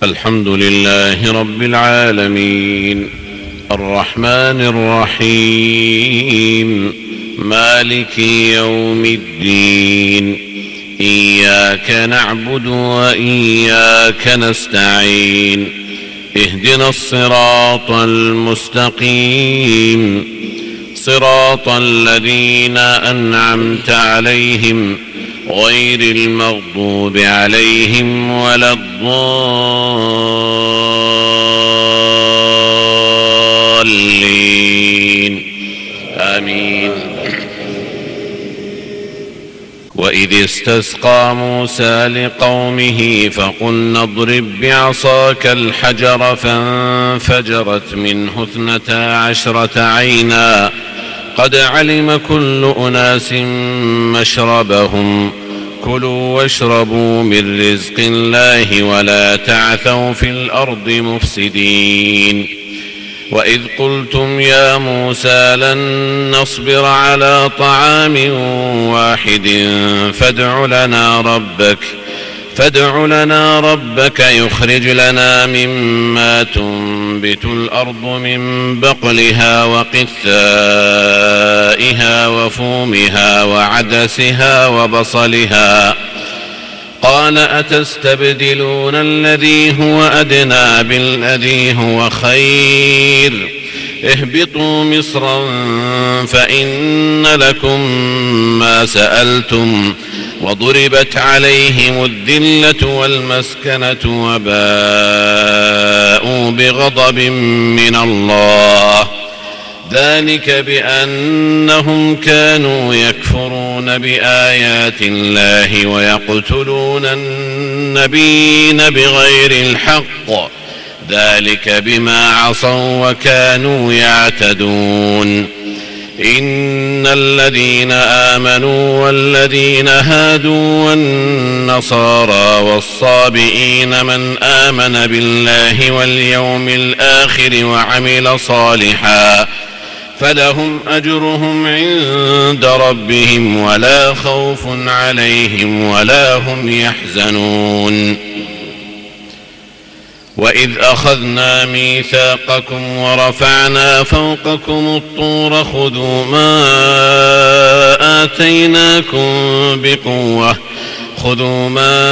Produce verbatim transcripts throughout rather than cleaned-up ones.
الحمد لله رب العالمين الرحمن الرحيم مالك يوم الدين إياك نعبد وإياك نستعين اهدنا الصراط المستقيم صراط الذين أنعمت عليهم غير المغضوب عليهم ولا الضالين آمين. وإذ استسقى موسى لقومه فقلنا اضرب بعصاك الحجر فانفجرت منه اثنتا عشرة عينا قد علم كل أناس مشربهم كلوا واشربوا من رزق الله ولا تعثوا في الأرض مفسدين. وإذ قلتم يا موسى لن نصبر على طعام واحد فادع لنا ربك فادع لنا ربك يخرج لنا مما تنبت الأرض من بقلها وقثائها وفومها وعدسها وبصلها قال أتستبدلون الذي هو أدنى بالذي هو خير اهبطوا مصرا فإن لكم ما سألتم وضربت عليهم الذلة والمسكنة وباءوا بغضب من الله ذلك بأنهم كانوا يكفرون بآيات الله ويقتلون النبيين بغير الحق ذلك بما عصوا وكانوا يعتدون. إن الذين آمنوا والذين هادوا والنصارى والصابئين من آمن بالله واليوم الآخر وعمل صالحا فلهم أجرهم عند ربهم ولا خوف عليهم ولا هم يحزنون. وإذ أخذنا ميثاقكم ورفعنا فوقكم الطور خذوا ما آتيناكم بقوة خذوا ما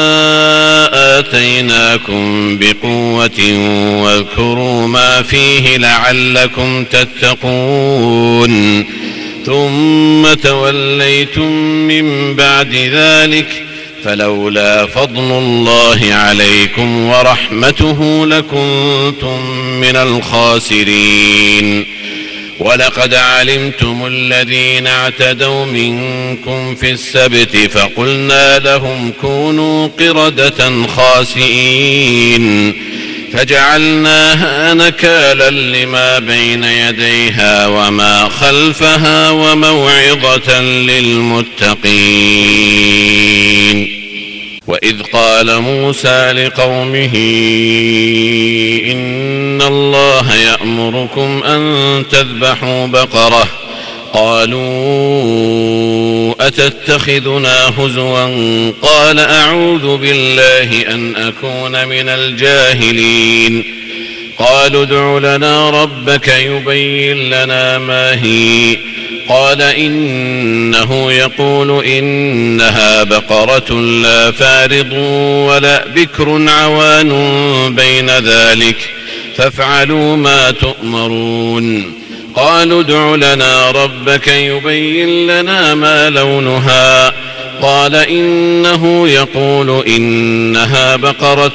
آتيناكم بقوة واذكروا ما فيه لعلكم تتقون ثم توليتم من بعد ذلك فلولا فضل الله عليكم ورحمته لكنتم من الخاسرين. ولقد علمتم الذين اعتدوا منكم في السبت فقلنا لهم كونوا قردة خاسئين فجعلناها نكالا لما بين يديها وما خلفها وموعظة للمتقين. وإذ قال موسى لقومه إن الله يأمركم أن تذبحوا بقرة قالوا أتتخذنا هزوا قال أعوذ بالله أن أكون من الجاهلين. قالوا ادع لنا ربك يبين لنا ما هي قال إنه يقول إنها بقرة لا فارض ولا بكر عوان بين ذلك فافعلوا ما تؤمرون. قالوا ادع لنا ربك يبين لنا ما لونها قال إنه يقول إنها بقرة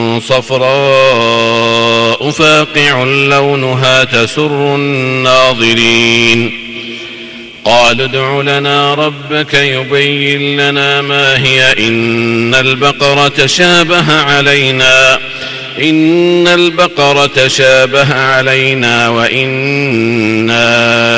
صفراء فاقع لونها تسر الناظرين. قالوا ادع لنا ربك يبين لنا ما هي إن البقرة شابه علينا إن البقرة شابه علينا وإنا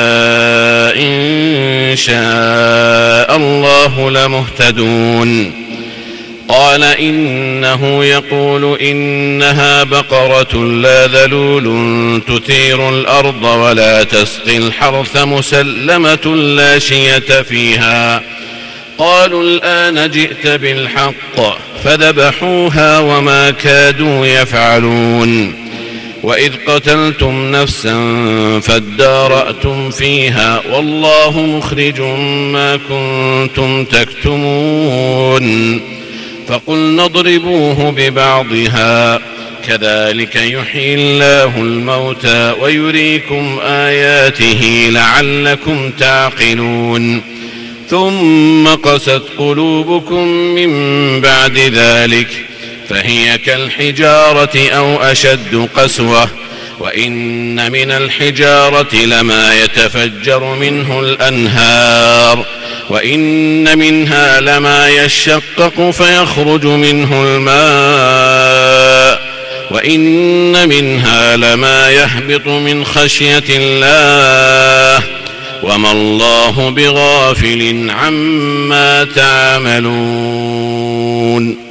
إن شاء الله لمهتدون. قال إنه يقول إنها بقرة لا ذلول تثير الأرض ولا تسقي الحرث مسلمة لا شية فيها قالوا الآن جئت بالحق فذبحوها وما كادوا يفعلون. وإذ قتلتم نفسا فادارأتم فيها والله مخرج ما كنتم تكتمون فقلنا اضربوه ببعضها كذلك يحيي الله الموتى ويريكم آياته لعلكم تعقلون. ثم قست قلوبكم من بعد ذلك فهي كالحجارة أو أشد قسوة وإن من الحجارة لما يتفجر منه الأنهار وإن منها لما يشقق فيخرج منه الماء وإن منها لما يهبط من خشية الله وما الله بغافل عما تعملون.